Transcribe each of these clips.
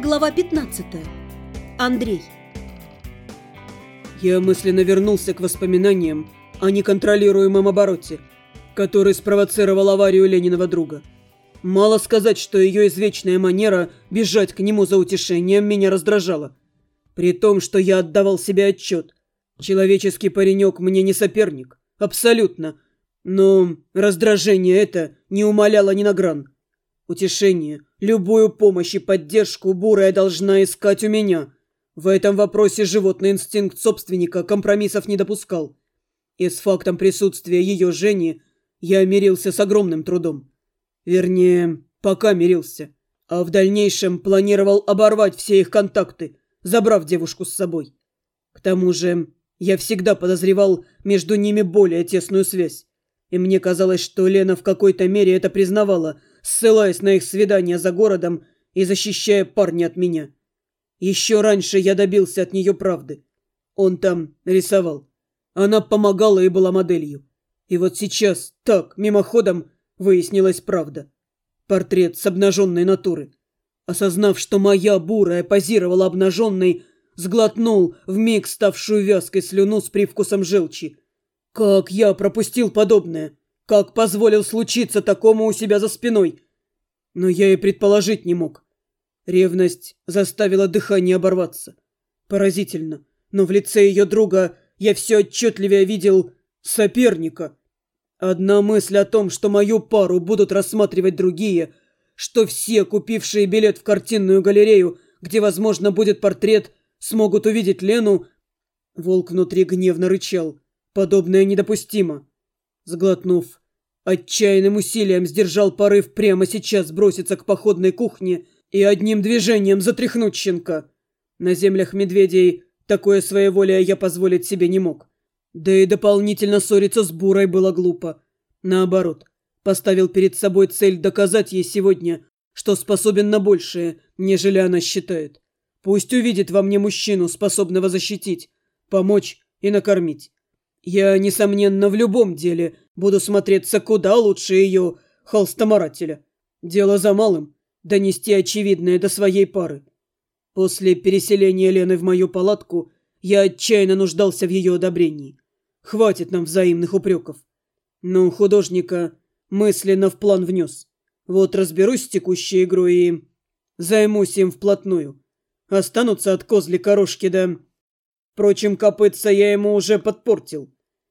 Глава 15. Андрей. Я мысленно вернулся к воспоминаниям о неконтролируемом обороте, который спровоцировал аварию Лениного друга. Мало сказать, что ее извечная манера бежать к нему за утешением меня раздражала. При том, что я отдавал себе отчет. Человеческий паренек мне не соперник. Абсолютно. Но раздражение это не умаляло ни на гран. Утешение, любую помощь и поддержку бурая должна искать у меня. В этом вопросе животный инстинкт собственника компромиссов не допускал. И с фактом присутствия ее Жени я мирился с огромным трудом. Вернее, пока мирился. А в дальнейшем планировал оборвать все их контакты, забрав девушку с собой. К тому же я всегда подозревал между ними более тесную связь. И мне казалось, что Лена в какой-то мере это признавала, ссылаясь на их свидания за городом и защищая парня от меня. Еще раньше я добился от нее правды. Он там рисовал. Она помогала и была моделью. И вот сейчас, так, мимоходом, выяснилась правда. Портрет с обнаженной натуры. Осознав, что моя бурая позировала обнаженной, сглотнул вмиг ставшую вязкой слюну с привкусом желчи. Как я пропустил подобное? Как позволил случиться такому у себя за спиной? Но я и предположить не мог. Ревность заставила дыхание оборваться. Поразительно, но в лице ее друга я все отчетливее видел соперника. Одна мысль о том, что мою пару будут рассматривать другие, что все, купившие билет в картинную галерею, где, возможно, будет портрет, смогут увидеть Лену. Волк внутри гневно рычал. Подобное недопустимо. Сглотнув, отчаянным усилием сдержал порыв прямо сейчас броситься к походной кухне и одним движением затряхнуть щенка. На землях медведей такое своеволие я позволить себе не мог. Да и дополнительно ссориться с Бурой было глупо. Наоборот, поставил перед собой цель доказать ей сегодня, что способен на большее, нежели она считает. Пусть увидит во мне мужчину, способного защитить, помочь и накормить. Я, несомненно, в любом деле буду смотреться куда лучше ее холстоморателя. Дело за малым – донести очевидное до своей пары. После переселения Лены в мою палатку я отчаянно нуждался в ее одобрении. Хватит нам взаимных упреков. Но художника мысленно в план внес. Вот разберусь с текущей игрой и займусь им вплотную. Останутся от козлика рожки, да... Впрочем, копытца я ему уже подпортил.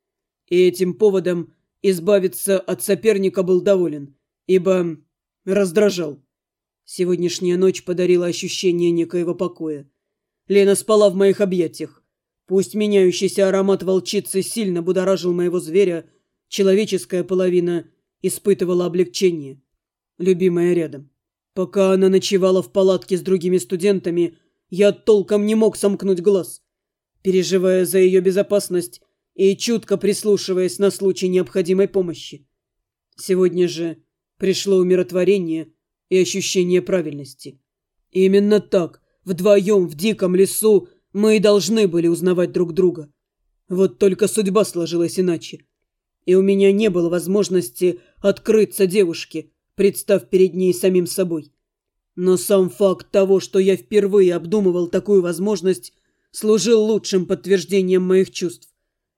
И этим поводом избавиться от соперника был доволен, ибо раздражал. Сегодняшняя ночь подарила ощущение некоего покоя. Лена спала в моих объятиях. Пусть меняющийся аромат волчицы сильно будоражил моего зверя, человеческая половина испытывала облегчение. Любимая рядом. Пока она ночевала в палатке с другими студентами, я толком не мог сомкнуть глаз, переживая за ее безопасность и чутко прислушиваясь на случай необходимой помощи. Сегодня же пришло умиротворение и ощущение правильности. Именно так, вдвоем в диком лесу, мы и должны были узнавать друг друга. Вот только судьба сложилась иначе. И у меня не было возможности открыться девушке, представ перед ней самим собой. Но сам факт того, что я впервые обдумывал такую возможность, служил лучшим подтверждением моих чувств.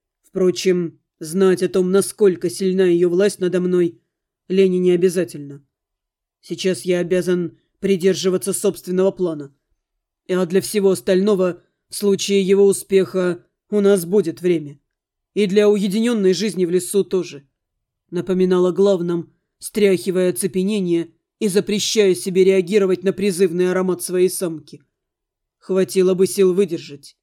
Впрочем, знать о том, насколько сильна ее власть надо мной, Лене не обязательно. Сейчас я обязан придерживаться собственного плана. А для всего остального, в случае его успеха, у нас будет время. И для уединенной жизни в лесу тоже. Напоминал о главном, стряхивая оцепенение и запрещая себе реагировать на призывный аромат своей самки. Хватило бы сил выдержать.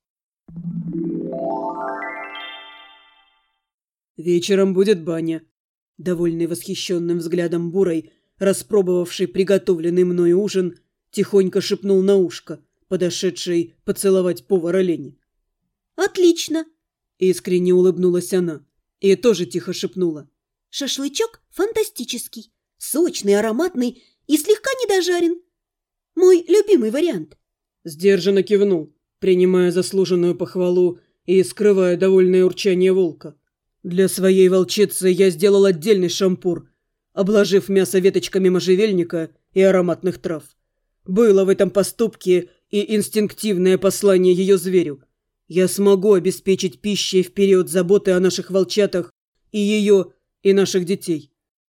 Вечером будет баня. Довольный восхищенным взглядом Бурой, распробовавший приготовленный мной ужин, тихонько шепнул на ушко, подошедшей поцеловать повара Лене. Отлично. Искренне улыбнулась она и тоже тихо шепнула. Шашлычок фантастический, сочный, ароматный и слегка недожарен. Мой любимый вариант. Сдержанно кивнул, принимая заслуженную похвалу и скрывая довольное урчание волка. Для своей волчицы я сделал отдельный шампур, обложив мясо веточками можжевельника и ароматных трав. было в этом поступке и инстинктивное послание ее зверю. Я смогу обеспечить пищей в период заботы о наших волчатах и ее, и наших детей.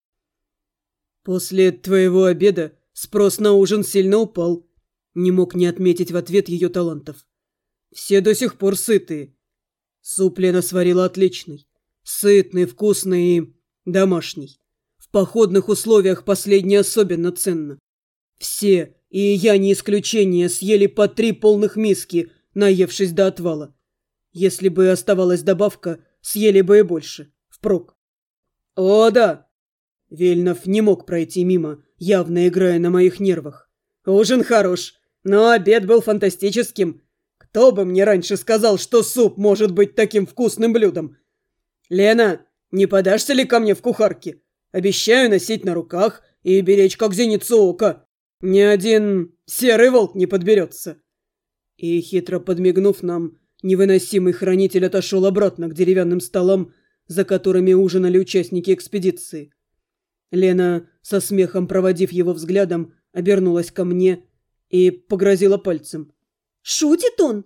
После твоего обеда спрос на ужин сильно упал. Не мог не отметить в ответ ее талантов. Все до сих пор сытые. Суп Лена сварила отличный. Сытный, вкусный и домашний. В походных условиях последнее особенно ценно. Все, и я не исключение, съели по 3 полных миски, наевшись до отвала. Если бы оставалась добавка, съели бы и больше. Впрок. О, да! Вельнов не мог пройти мимо, явно играя на моих нервах. Ужин хорош, но обед был фантастическим. Кто бы мне раньше сказал, что суп может быть таким вкусным блюдом? Лена, не подашься ли ко мне в кухарке? Обещаю носить на руках и беречь как зеницу ока. Ни один серый волк не подберется. И, хитро подмигнув нам, невыносимый хранитель отошел обратно к деревянным столам, за которыми ужинали участники экспедиции. Лена, со смехом проводив его взглядом, обернулась ко мне и погрозила пальцем. Шутит он?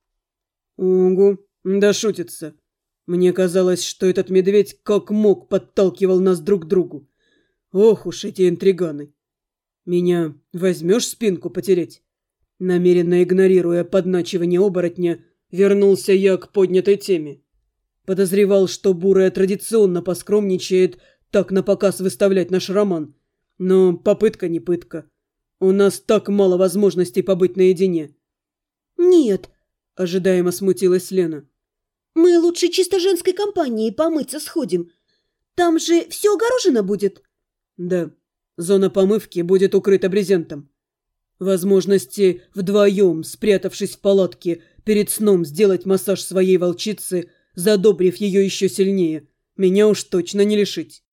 Угу, да шутится. Мне казалось, что этот медведь как мог подталкивал нас друг к другу. Ох уж эти интриганы. Меня возьмешь спинку потереть? Намеренно игнорируя подначивание оборотня, вернулся я к поднятой теме. Подозревал, что Бурая традиционно поскромничает так напоказ выставлять наш роман. Но попытка не пытка. У нас так мало возможностей побыть наедине. Нет, ожидаемо смутилась Лена. Мы лучше чисто женской компанией помыться сходим. Там же все огорожено будет. Да, зона помывки будет укрыта брезентом. Возможности вдвоем, спрятавшись в палатке, перед сном сделать массаж своей волчице, задобрив ее еще сильнее, меня уж точно не лишить.